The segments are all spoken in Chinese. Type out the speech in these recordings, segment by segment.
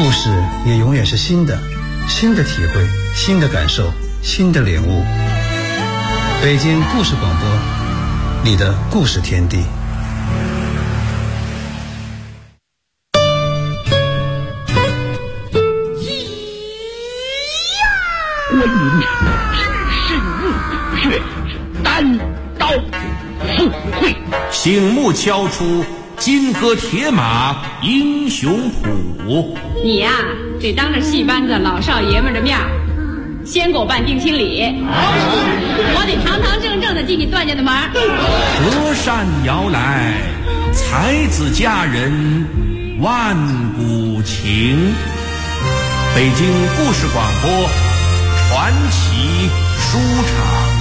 故事也永远是新的，新的体会，新的感受，新的领悟。北京故事广播，你的故事天地。 观音只是墓穴，单刀赴会， 醒目敲出金戈铁马英雄谱。 你呀，得当着戏班子老少爷们的面先给我办定亲礼，我得堂堂正正的进你段家的门。 隔山摇来，才子佳人万古情。北京故事广播传奇书场。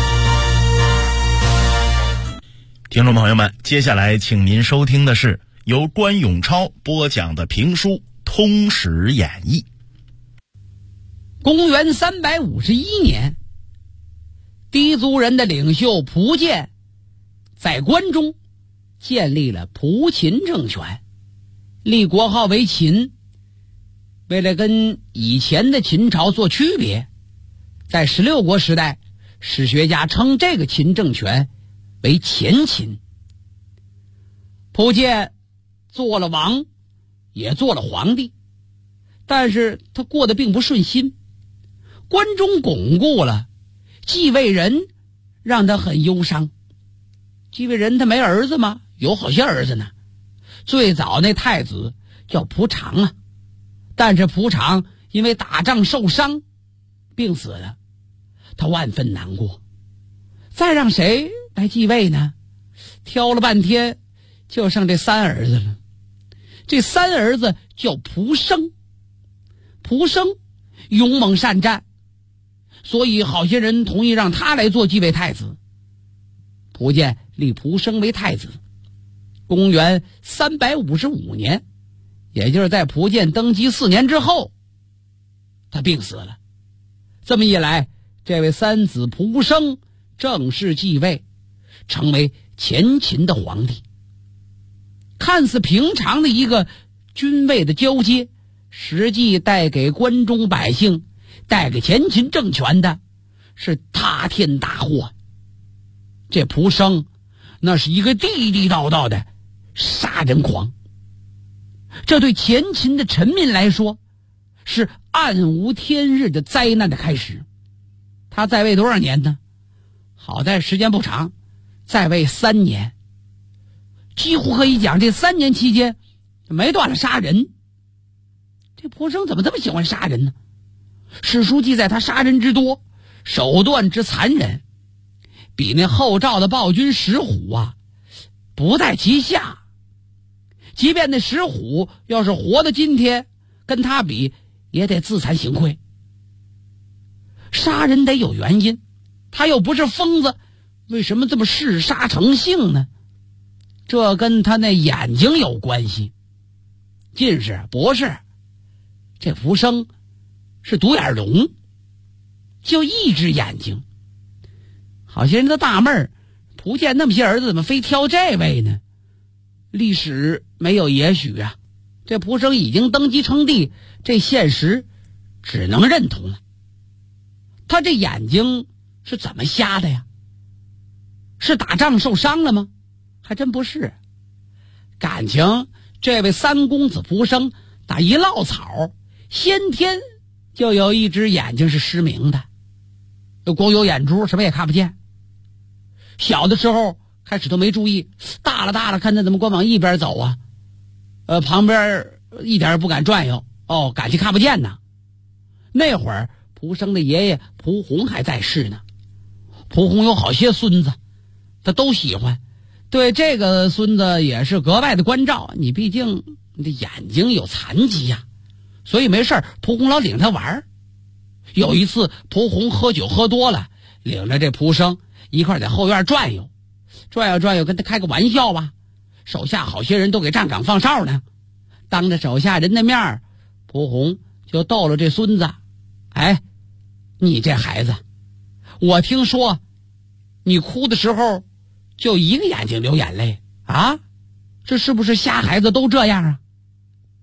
听众朋友们，接下来请您收听的是由关永超播讲的评书《通史演义》。 公元351年，氐族人的领袖蒲建在关中建立了蒲秦政权，立国号为秦。为了跟以前的秦朝做区别，在16国时代，史学家称这个秦政权为前秦。蒲建做了王，也做了皇帝，但是他过得并不顺心。关中巩固了，继位人让他很忧伤。继位人他没儿子吗？有好些儿子呢。最早那太子叫蒲长啊，但是蒲长因为打仗受伤病死了，他万分难过。再让谁来继位呢？挑了半天就剩这3儿子了。这3儿子叫蒲生，蒲生勇猛善战，所以好些人同意让他来做继位太子。蒲建立蒲生为太子。公元355年，也就是在蒲建登基4年之后，他病死了。这么一来，这位3子蒲生正式继位，成为前秦的皇帝。看似平常的一个君位的交接，实际带给关中百姓，带给前秦政权的是塌天大祸。这蒲生那是一个地地道道的杀人狂，这对前秦的臣民来说是暗无天日的灾难的开始。他在位多少年呢？好在时间不长，在位3年，几乎可以讲这3年期间没断了杀人。这蒲生怎么这么喜欢杀人呢？史书记载他杀人之多，手段之残忍，比那后赵的暴君石虎啊不在其下。即便那石虎要是活到今天，跟他比也得自惭形秽。杀人得有原因，他又不是疯子，为什么这么嗜杀成性呢？这跟他那眼睛有关系。进士博士，这蒲生是独眼龙，就一只眼睛。好些人都纳闷，蒲建那么些儿子怎么非挑这位呢？历史没有也许啊，这蒲生已经登基称帝，这现实只能认同了。他这眼睛是怎么瞎的呀？是打仗受伤了吗？还真不是。感情这位3公子蒲生打一落草，先天就有一只眼睛是失明的，光有眼珠，什么也看不见。小的时候开始都没注意，大了看他怎么光往一边走啊，旁边一点也不敢转悠，感情看不见呢。那会儿蒲生的爷爷蒲洪还在世呢，蒲洪有好些孙子，他都喜欢，对这个孙子也是格外的关照。你毕竟你的眼睛有残疾呀，所以没事蒲洪老领他玩。有一次蒲洪喝酒喝多了，领着这蒲生一块在后院转悠，跟他开个玩笑吧。手下好些人都给站岗放哨呢，当着手下人的面，蒲洪就逗了这孙子：哎，你这孩子，我听说你哭的时候就一个眼睛流眼泪啊，这是不是瞎孩子都这样啊？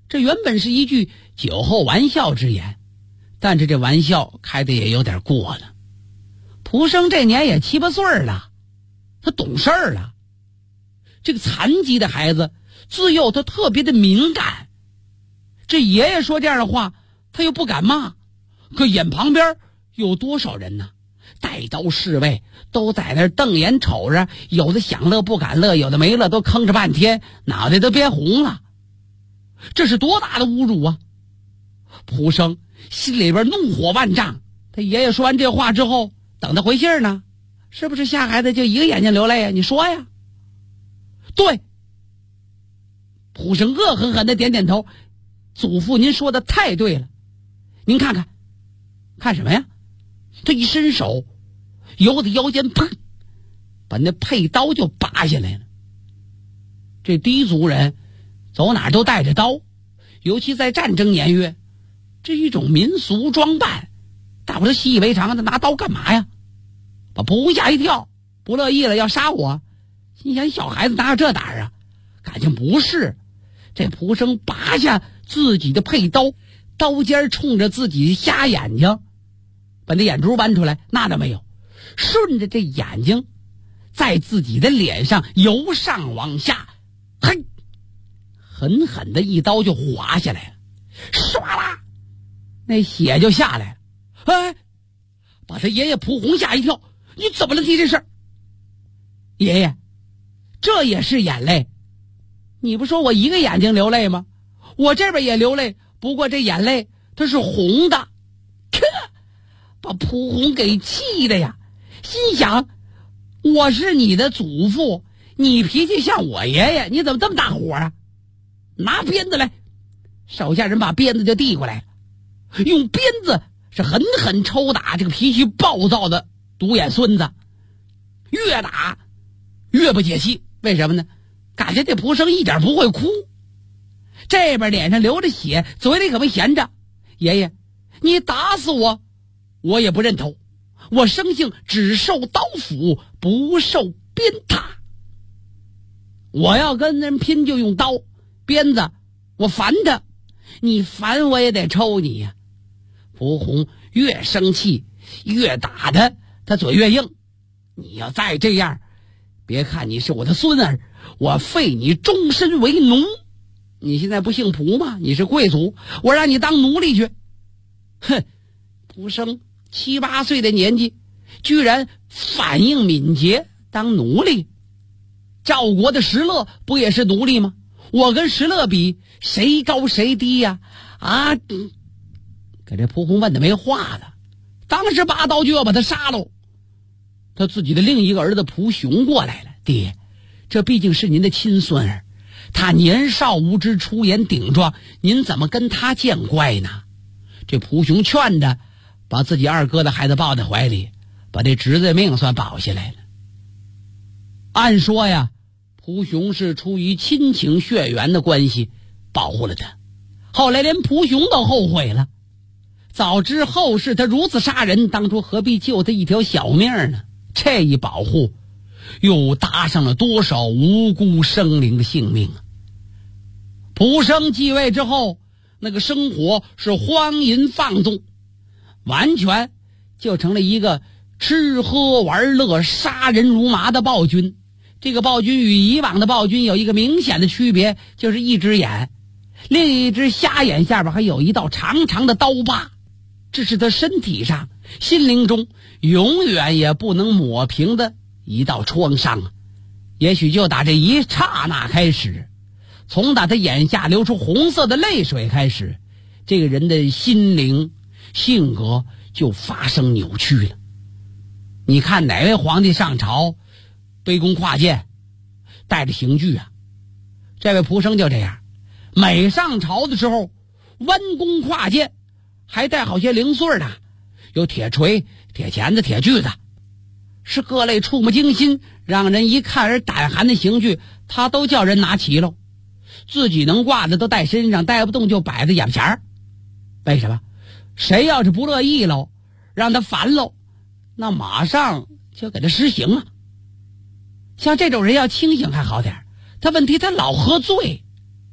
这原本是一句酒后玩笑之言，但是这玩笑开的也有点过了。蒲生这年也7、8岁了，他懂事儿了。这个残疾的孩子自幼他特别的敏感，这爷爷说这样的话他又不敢骂，可眼旁边有多少人呢？带刀侍卫都在那瞪眼瞅着，有的想乐不敢乐，有的没乐都吭着半天，脑袋都憋红了。这是多大的侮辱啊！蒲生心里边怒火万丈。他爷爷说完这话之后，等他回信儿呢，是不是吓孩子就一个眼睛流泪啊？你说呀？对。蒲生恶狠狠的点点头，祖父您说的太对了。您看看，看什么呀？他一伸手，由他腰间砰，把那佩刀就拔下来了。这低族人走哪都带着刀，尤其在战争年月，这一种民俗装扮，大伙都习以为常。他拿刀干嘛呀？把蒲红吓一跳，不乐意了，要杀我。心想小孩子哪有这胆儿啊？感情不是。这蒲生拔下自己的佩刀，刀尖冲着自己瞎眼睛，把那眼珠剜出来，那倒没有，顺着这眼睛在自己的脸上由上往下，嘿，狠狠的一刀就划下来了，唰啦，那血就下来了。哎，把他爷爷蒲红吓一跳。你怎么了？你这事？爷爷，这也是眼泪。你不说我一个眼睛流泪吗？我这边也流泪，不过这眼泪它是红的。把蒲红给气的呀，心想我是你的祖父，你脾气像我爷爷，你怎么这么大火啊？拿鞭子来。手下人把鞭子就递过来了，用鞭子是狠狠抽打这个脾气暴躁的独眼孙子，越打越不解气。为什么呢？感觉这蒲生一点不会哭，这边脸上流着血，嘴里可没闲着。爷爷，你打死我，我也不认头。我生性只受刀斧，不受鞭挞。我要跟人拼就用刀鞭子，我烦他，你烦我也得抽你呀。蒲红越生气越打他嘴越硬。你要再这样，别看你是我的孙儿，我废你终身为奴。你现在不姓蒲吗？你是贵族，我让你当奴隶去。哼，蒲生7、8岁的年纪，居然反应敏捷，当奴隶。赵国的石勒不也是奴隶吗？我跟石勒比，谁高谁低呀？啊！给这蒲红问的没话了，当时拔刀就要把他杀喽。他自己的另一个儿子蒲雄过来了，爹，这毕竟是您的亲孙儿，他年少无知，出言顶撞，您怎么跟他见怪呢？这蒲雄劝着，把自己二哥的孩子抱在怀里，把这侄子的命算保下来了。按说呀，蒲雄是出于亲情血缘的关系保护了他，后来连蒲雄都后悔了。早知后事他如此杀人，当初何必救他一条小命呢？这一保护又搭上了多少无辜生灵的性命啊！蒲生继位之后，那个生活是荒淫放纵，完全就成了一个吃喝玩乐杀人如麻的暴君。这个暴君与以往的暴君有一个明显的区别，就是一只眼，另一只瞎眼下边还有一道长长的刀疤，这是他身体上心灵中永远也不能抹平的一道创伤。也许就打这一刹那开始，从打他眼下流出红色的泪水开始，这个人的心灵性格就发生扭曲了。你看哪位皇帝上朝卑躬跨谏带着刑具啊？这位蒲生就这样，每上朝的时候弯弓跨箭，还带好些零碎的，有铁锤、铁钳子、铁锯子，是各类触目惊心让人一看而胆寒的刑具，他都叫人拿齐喽。自己能挂的都带身上，带不动就摆在眼前儿。为什么？谁要是不乐意喽，让他烦喽，那马上就给他实行啊。像这种人要清醒还好点，他问题他老喝醉，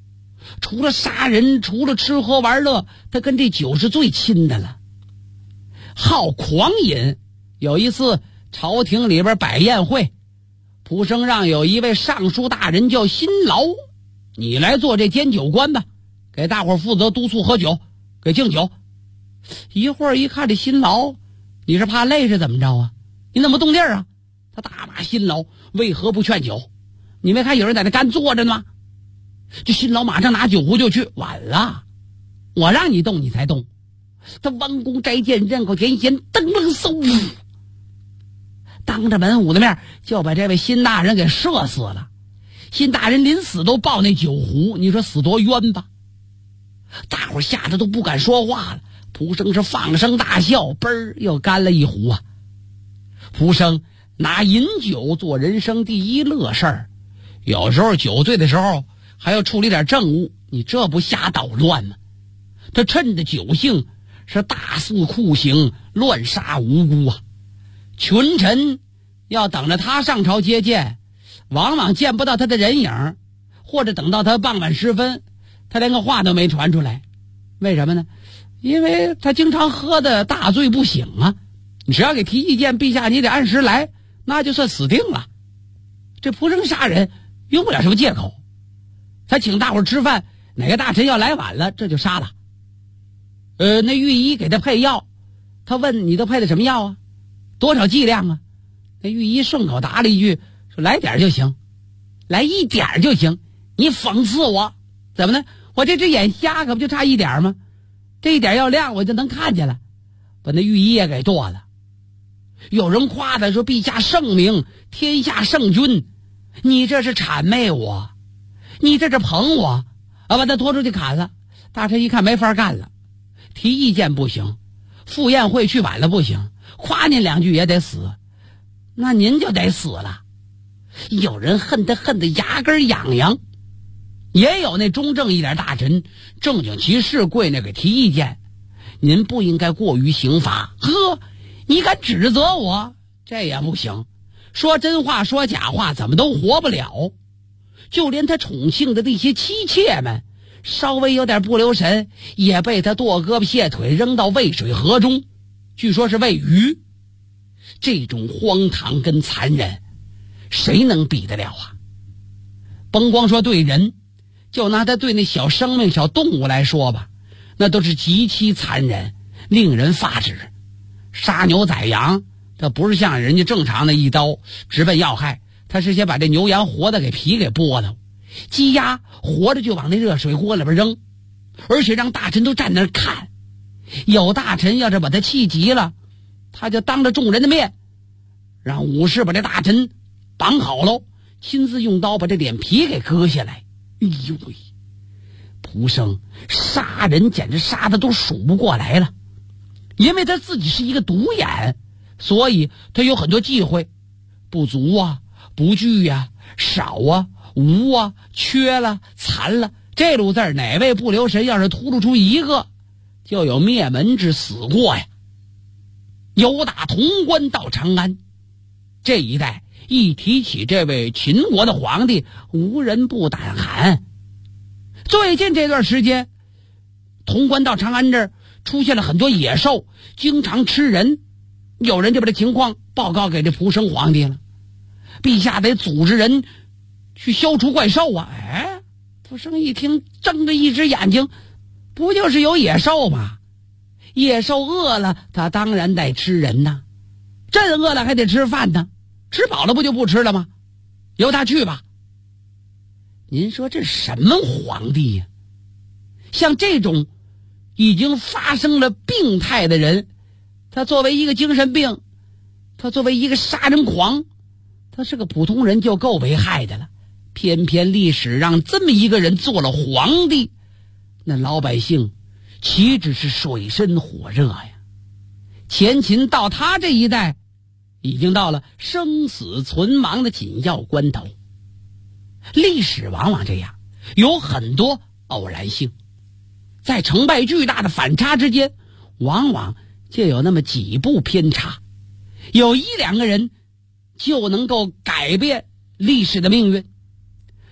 除了杀人，除了吃喝玩乐，他跟这酒是最亲的了。好狂饮，有一次朝廷里边摆宴会，蒲生让有一位尚书大人叫辛劳，你来做这监酒官吧，给大伙儿负责督促喝酒，给敬酒。一会儿一看这辛劳，你是怕累是怎么着啊？你怎么动地儿啊？他大骂辛劳为何不劝酒？你没看有人在那干坐着呢吗？这辛劳马上拿酒壶就去，晚了，我让你动你才动。他弯弓摘箭，刃口填弦，噔噔嗖，当着文武的面就把这位辛大人给射死了。辛大人临死都抱那酒壶，你说死多冤吧？大伙吓得都不敢说话了。蒲生是放声大笑，嘣儿又干了一壶啊！蒲生拿饮酒做人生第一乐事儿，有时候酒醉的时候还要处理点政务，你这不瞎捣乱吗？他趁着酒兴是大肆酷刑，乱杀无辜啊！群臣要等着他上朝接见，往往见不到他的人影，或者等到他傍晚时分，他连个话都没传出来。为什么呢？因为他经常喝的大醉不醒啊！你只要给提意见，陛下你得按时来，那就算死定了。这蒲生杀人用不了什么借口，他请大伙吃饭，哪个大臣要来晚了，这就杀了。那御医给他配药，他问你都配的什么药啊？多少剂量啊？那御医顺口答了一句，说来点就行，来一点就行。你讽刺我怎么呢？我这只眼瞎，可不就差一点吗？这一点要亮我就能看见了，把那御医也给剁了。有人夸他说陛下圣明，天下圣君，你这是谄媚我，你这是捧我啊！把他拖出去砍了。大臣一看没法干了，提意见不行，赴宴会去晚了不行，夸您两句也得死，那您就得死了。有人恨他恨得牙根痒痒，也有那中正一点大臣正经其事跪那个提意见，您不应该过于刑罚。呵，你敢指责我，这也不行，说真话说假话怎么都活不了。就连他宠幸的那些妻妾们，稍微有点不留神，也被他剁胳膊卸腿扔到渭水河中，据说是喂鱼。这种荒唐跟残忍，谁能比得了啊？甭光说对人，就拿他对那小生命小动物来说吧，那都是极其残忍，令人发指。杀牛宰羊，他不是像人家正常的一刀直奔要害，他是先把这牛羊活的给皮给剥了，鸡鸭活着就往那热水锅里边扔，而且让大臣都站那儿看。有大臣要是把他气急了，他就当着众人的面让武士把这大臣绑好喽，亲自用刀把这脸皮给割下来。哎呦喂，蒲生杀人简直杀的都数不过来了。因为他自己是一个独眼，所以他有很多忌讳，不足啊，不惧呀，少啊，无啊，缺了，残了，这路字哪位不留神要是秃噜出一个，就有灭门之死过呀。由打潼关到长安这一带，一提起这位秦国的皇帝，无人不胆寒。最近这段时间，潼关到长安这儿出现了很多野兽，经常吃人。有人就把这情况报告给这蒲生皇帝了，陛下得组织人去消除怪兽啊！哎，蒲生一听，睁着一只眼睛，不就是有野兽吗？野兽饿了，他当然得吃人呐。朕饿了还得吃饭呢，吃饱了不就不吃了吗？由他去吧。您说这什么皇帝呀？像这种已经发生了病态的人，他作为一个精神病，他作为一个杀人狂，他是个普通人就够危害的了，偏偏历史让这么一个人做了皇帝，那老百姓岂止是水深火热呀？前秦到他这一代已经到了生死存亡的紧要关头。历史往往这样，有很多偶然性，在成败巨大的反差之间，往往就有那么几步偏差，有一两个人就能够改变历史的命运。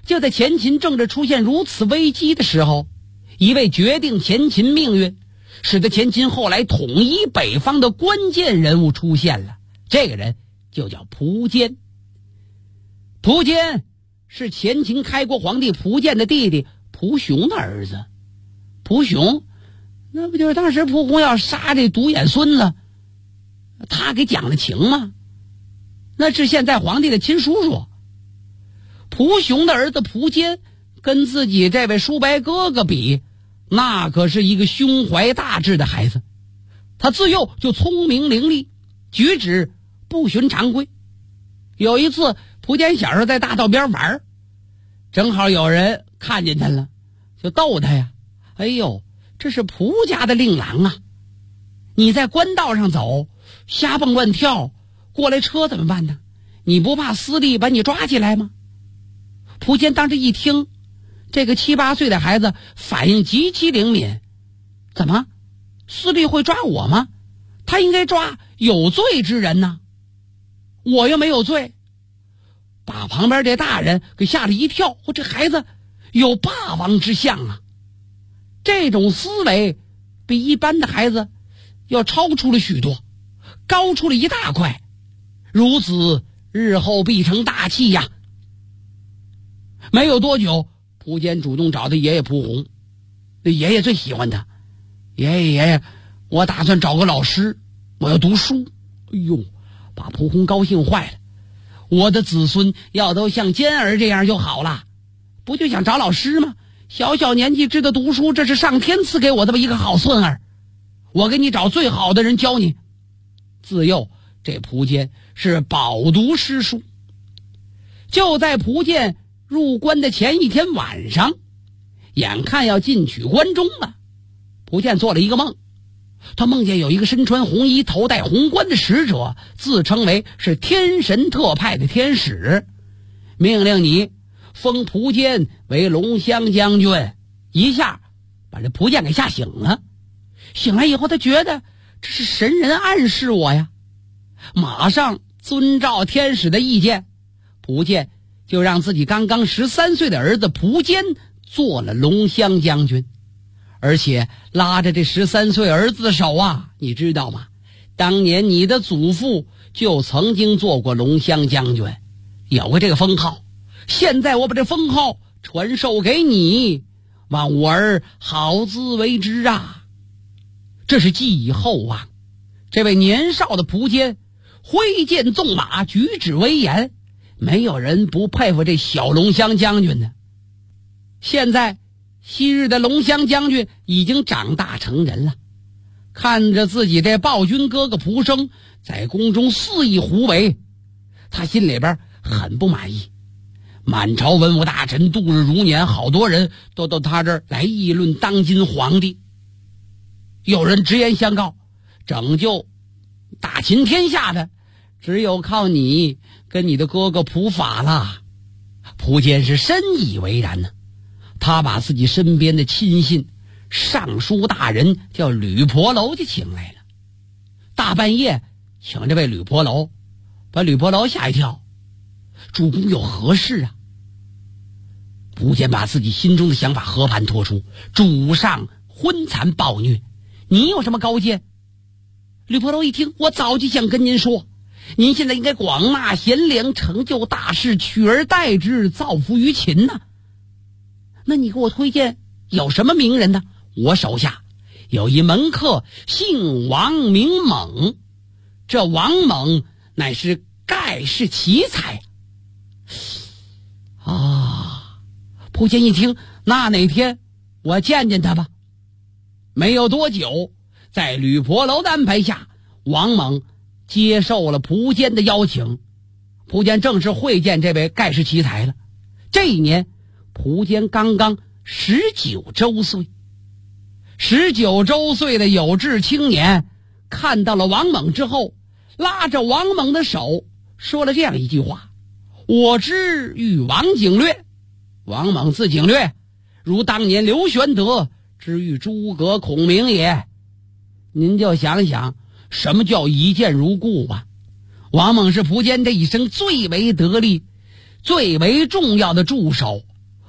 就在前秦政治出现如此危机的时候，一位决定前秦命运，使得前秦后来统一北方的关键人物出现了。这个人就叫苻坚。苻坚是前秦开国皇帝苻建的弟弟苻雄的儿子。苻雄那不就是当时苻弘要杀这独眼孙子，他给讲的情吗？那是现在皇帝的亲叔叔。苻雄的儿子苻坚跟自己这位叔伯哥哥比，那可是一个胸怀大志的孩子。他自幼就聪明伶俐，举止不循常规。有一次苻坚小时候在大道边玩，正好有人看见他了，就逗他呀，哎呦，这是苻家的令郎啊，你在官道上走瞎蹦乱跳，过来车怎么办呢？你不怕司隶把你抓起来吗？苻坚当时一听，这个7、8岁的孩子反应极其灵敏，怎么司隶会抓我吗？他应该抓有罪之人呢，我又没有罪。把旁边这大人给吓了一跳，这孩子有霸王之相啊！这种思维比一般的孩子要超出了许多，高出了一大块，如此日后必成大器呀！没有多久，苻坚主动找他爷爷苻弘，那爷爷最喜欢他。爷爷，我打算找个老师，我要读书。哎呦，把苻弘高兴坏了。我的子孙要都像坚儿这样就好了，不就想找老师吗？小小年纪知道读书，这是上天赐给我这么一个好孙儿，我给你找最好的人教你。自幼这苻坚是饱读诗书。就在苻坚入关的前一天晚上，眼看要进取关中了，苻坚做了一个梦。他梦见有一个身穿红衣头戴红冠的使者，自称为是天神特派的天使，命令你封苻坚为龙骧将军。一下把这苻坚给吓醒了。醒来以后，他觉得这是神人暗示我呀，马上遵照天使的意见，苻坚就让自己刚刚13岁的儿子苻坚做了龙骧将军，而且拉着这13岁儿子的手啊，你知道吗？当年你的祖父就曾经做过龙骧将军，有过这个封号。现在我把这封号传授给你，望我儿好自为之啊！这是寄以厚望。这位年少的苻坚挥剑纵马，举止威严，没有人不佩服这小龙骧将军的。现在昔日的龙骧将军已经长大成人了，看着自己这暴君哥哥苻生在宫中肆意胡为，他心里边很不满意。满朝文武大臣度日如年，好多人都到他这儿来议论当今皇帝。有人直言相告，拯救大秦天下的只有靠你跟你的哥哥苻法了。苻坚是深以为然呢。他把自己身边的亲信尚书大人叫吕婆楼就请来了。大半夜请这位吕婆楼，把吕婆楼吓一跳。主公有何事啊？苻坚把自己心中的想法和盘托出，主上昏残暴虐，你有什么高见？吕婆楼一听，我早就想跟您说，您现在应该广纳贤良，成就大事，取而代之，造福于秦呢。那你给我推荐有什么名人呢？我手下有一门客，姓王名猛，这王猛乃是盖世奇才啊！苻坚一听，那哪天我见见他吧。没有多久，在吕婆楼的安排下，王猛接受了苻坚的邀请。苻坚正式会见这位盖世奇才了。这一年苻坚刚刚19周岁。19周岁的有志青年看到了王猛之后，拉着王猛的手说了这样一句话：我知欲王景略。王猛字景略，如当年刘玄德之欲诸葛孔明也。您就想想什么叫一见如故吧。王猛是苻坚这一生最为得力最为重要的助手，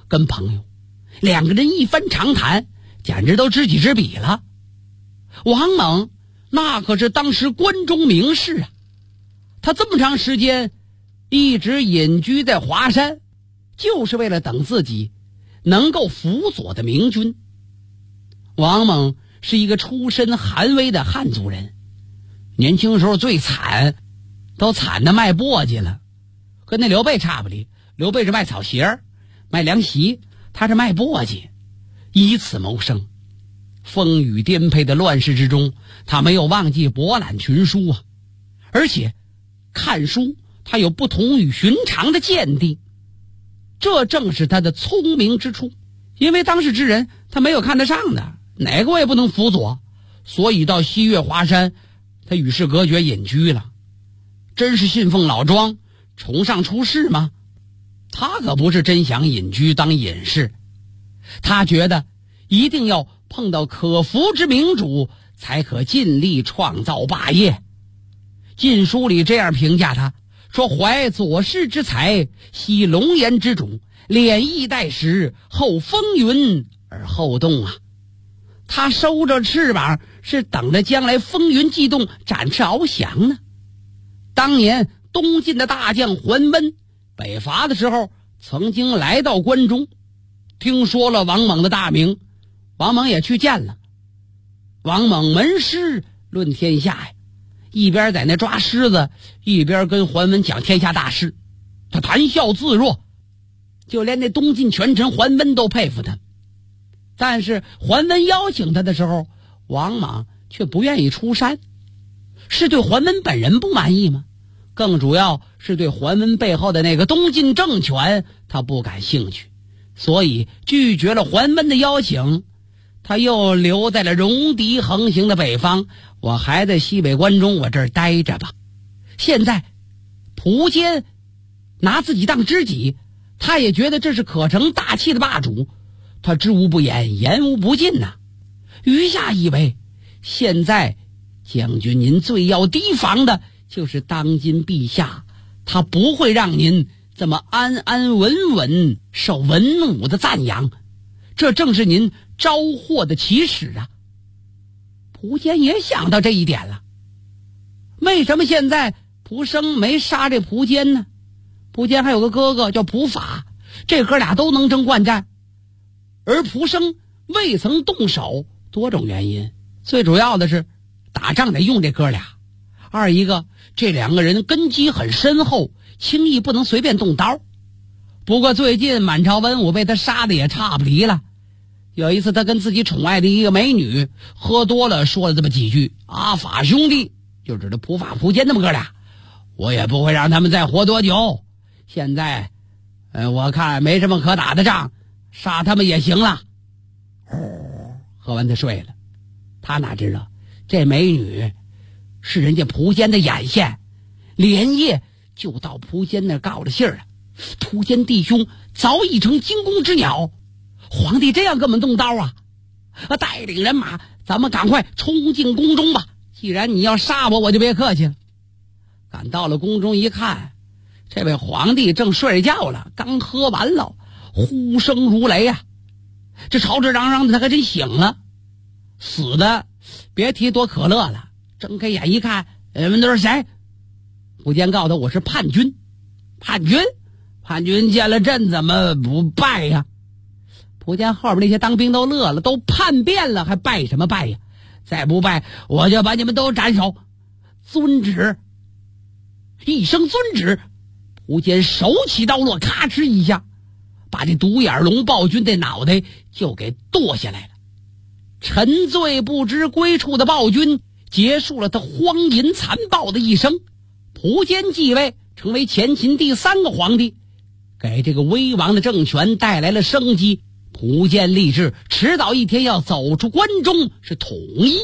跟朋友，两个人一番长谈，简直都知己知彼了。王猛那可是当时关中名士啊，他这么长时间一直隐居在华山，就是为了等自己能够辅佐的明君。王猛是一个出身寒微的汉族人，年轻时候最惨，都惨得卖簸箕了，跟那刘备差不离。刘备是卖草鞋卖凉席，他是卖簸箕，以此谋生。风雨颠沛的乱世之中，他没有忘记博览群书啊，而且看书他有不同于寻常的见地，这正是他的聪明之处。因为当时之人他没有看得上的，哪个我也不能辅佐，所以到西岳华山他与世隔绝隐居了。真是信奉老庄崇尚出世吗？他可不是真想隐居当隐士，他觉得一定要碰到可扶之明主，才可尽力创造霸业。晋书里这样评价他，说怀左氏之才，惜龙颜之主，敛意待时，后风云而后动啊。他收着翅膀，是等着将来风云际动，展翅翱翔呢。当年东晋的大将桓温北伐的时候，曾经来到关中，听说了王猛的大名，王猛也去见了。王猛闻狮论天下呀，一边在那抓狮子，一边跟桓温讲天下大事，他谈笑自若，就连那东晋权臣桓温都佩服他。但是桓温邀请他的时候，王莽却不愿意出山，是对桓温本人不满意吗？更主要是对桓温背后的那个东晋政权他不感兴趣，所以拒绝了桓温的邀请。他又留在了戎狄横行的北方，我还在西北关中，我这儿待着吧。现在苻坚拿自己当知己，他也觉得这是可成大器的霸主，他知无不言，言无不尽呐。余下以为，现在将军您最要提防的就是当今陛下，他不会让您这么安安稳稳受文武的赞扬，这正是您招祸的起始啊。苻坚也想到这一点了，为什么现在蒲生没杀这苻坚呢？苻坚还有个哥哥叫蒲法，这哥俩都能征惯战，而蒲生未曾动手，多种原因，最主要的是打仗得用这哥俩，二一个这两个人根基很深厚，轻易不能随便动刀。不过最近满朝文武被他杀的也差不离了，有一次他跟自己宠爱的一个美女喝多了，说了这么几句，阿法兄弟就指着蒲法蒲坚那么哥俩，我也不会让他们再活多久，现在我看没什么可打的仗，杀他们也行了。喝完他睡了，他哪知道这美女是人家蒲坚的眼线，连夜就到蒲坚那告了信了。蒲坚弟兄早已成惊弓之鸟，皇帝这样跟我们动刀啊，带领人马咱们赶快冲进宫中吧，既然你要杀我，我就别客气了。赶到了宫中一看，这位皇帝正睡觉了，刚喝完了，呼声如雷啊，这吵吵嚷嚷的他可真醒了，死的别提多可乐了。睁开眼一看，你们都是谁？苻坚告诉他，我是叛军。叛军见了朕怎么不拜呀？苻坚后边那些当兵都乐了，都叛变了还拜什么拜呀？再不拜我就把你们都斩首。遵旨。一声遵旨，苻坚手起刀落，咔哧一下把这独眼龙暴君的脑袋就给剁下来了。沉醉不知归处的暴君结束了他荒淫残暴的一生。苻坚继位，成为前秦第3个皇帝，给这个危亡的政权带来了生机。苻坚立志，迟早一天要走出关中，是统一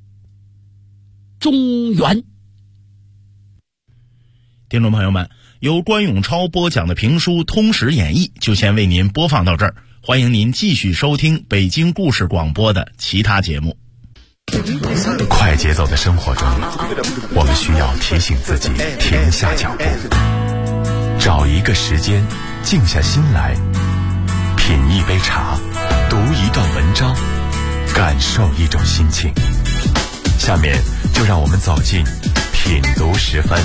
中原。 听众朋友们，由关永超播讲的评书《通史演义》就先为您播放到这儿，欢迎您继续收听北京故事广播的其他节目。 快节奏的生活中，我们需要提醒自己停下脚步，找一个时间静下心来， 品一杯茶，读一段文章，感受一种心情。下面就让我们走进品读时分。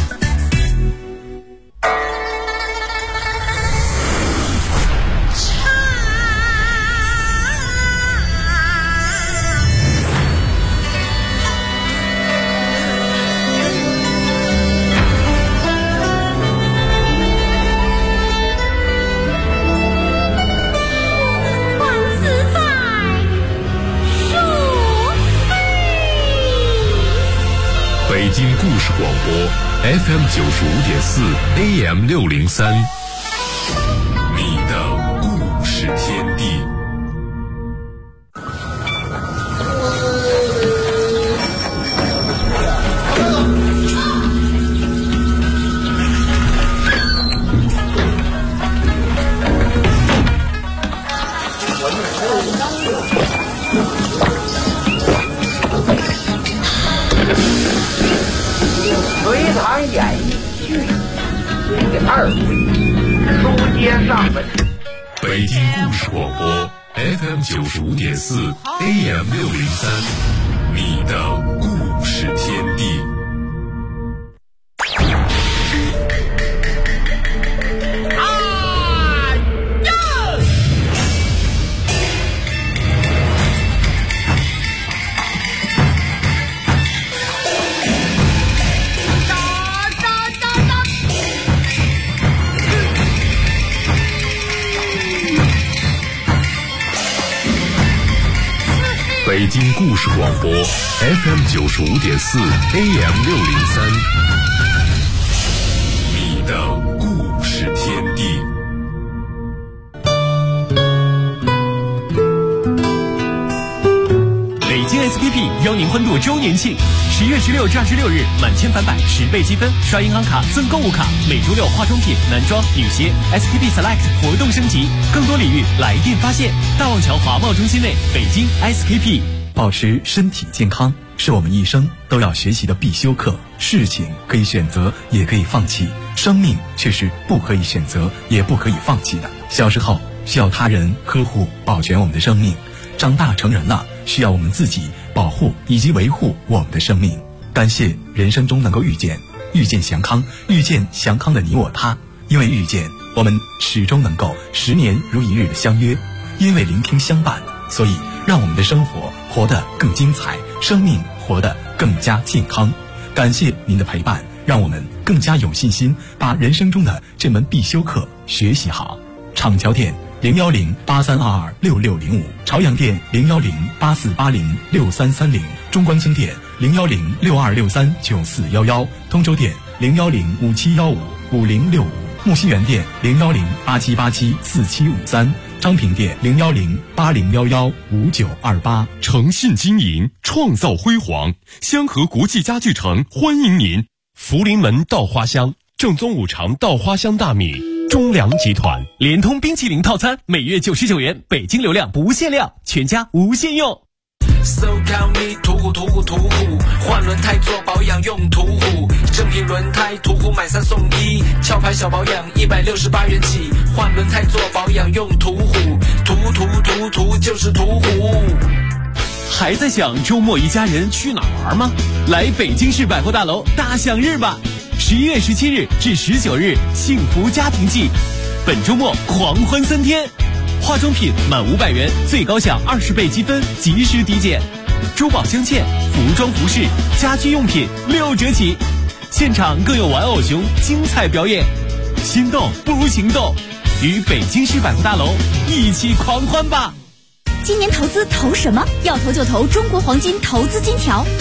北京故事广播 FM 95.4 AM 603，你的故事天地。 隋唐演义续第2回，书接上文。 北京故事广播 FM 95.4 AM 603，你的故事天地。北京故事广播 FM 95.4 AM 603，你的故事天地。 北京 SKP 邀您欢度周年庆，11月16至26日，满千返百，10倍积分，刷银行卡赠购物卡，每周6化妆品、男装、女鞋 SKP Select 活动升级，更多礼遇来电发现。大望桥华贸中心内，北京 SKP。 保持身体健康是我们一生都要学习的必修课。事情可以选择，也可以放弃，生命却是不可以选择，也不可以放弃的。小时候需要他人呵护保全我们的生命，长大成人了需要我们自己保护以及维护我们的生命。感谢人生中能够遇见祥康，遇见祥康的你我他。因为遇见，我们始终能够10年如一日的相约；因为聆听相伴，所以让我们的生活活得更精彩，生命活得更加健康。感谢您的陪伴，让我们更加有信心把人生中的这门必修课学习好。厂桥店01083226605，朝阳店01084806330，中关村店01062639411，通州店01057155065，木樨园店01087874753，昌平店01080115928。 诚信经营，创造辉煌。香河国际家具城欢迎您。福临门稻花香，正宗五常稻花香大米。中粮集团联通冰淇淋套餐，每月99元，北京流量不限量，全家无限用。 So call me 途虎，换轮胎做保养用途虎，正品轮胎途虎买3送1，壳牌小保养168元起，换轮胎做保养用途虎，途就是途虎。 还在想周末一家人去哪玩吗？来北京市百货大楼大享日吧！11月17日至19日，幸福家庭季，本周末狂欢3天。化妆品满500元，最高享20倍积分，及时抵减。珠宝镶嵌、服装服饰、家居用品6折起。现场更有玩偶熊精彩表演。心动不如行动，与北京市百货大楼一起狂欢吧！ 今年投资投什么？要投就投中国黄金投资金条。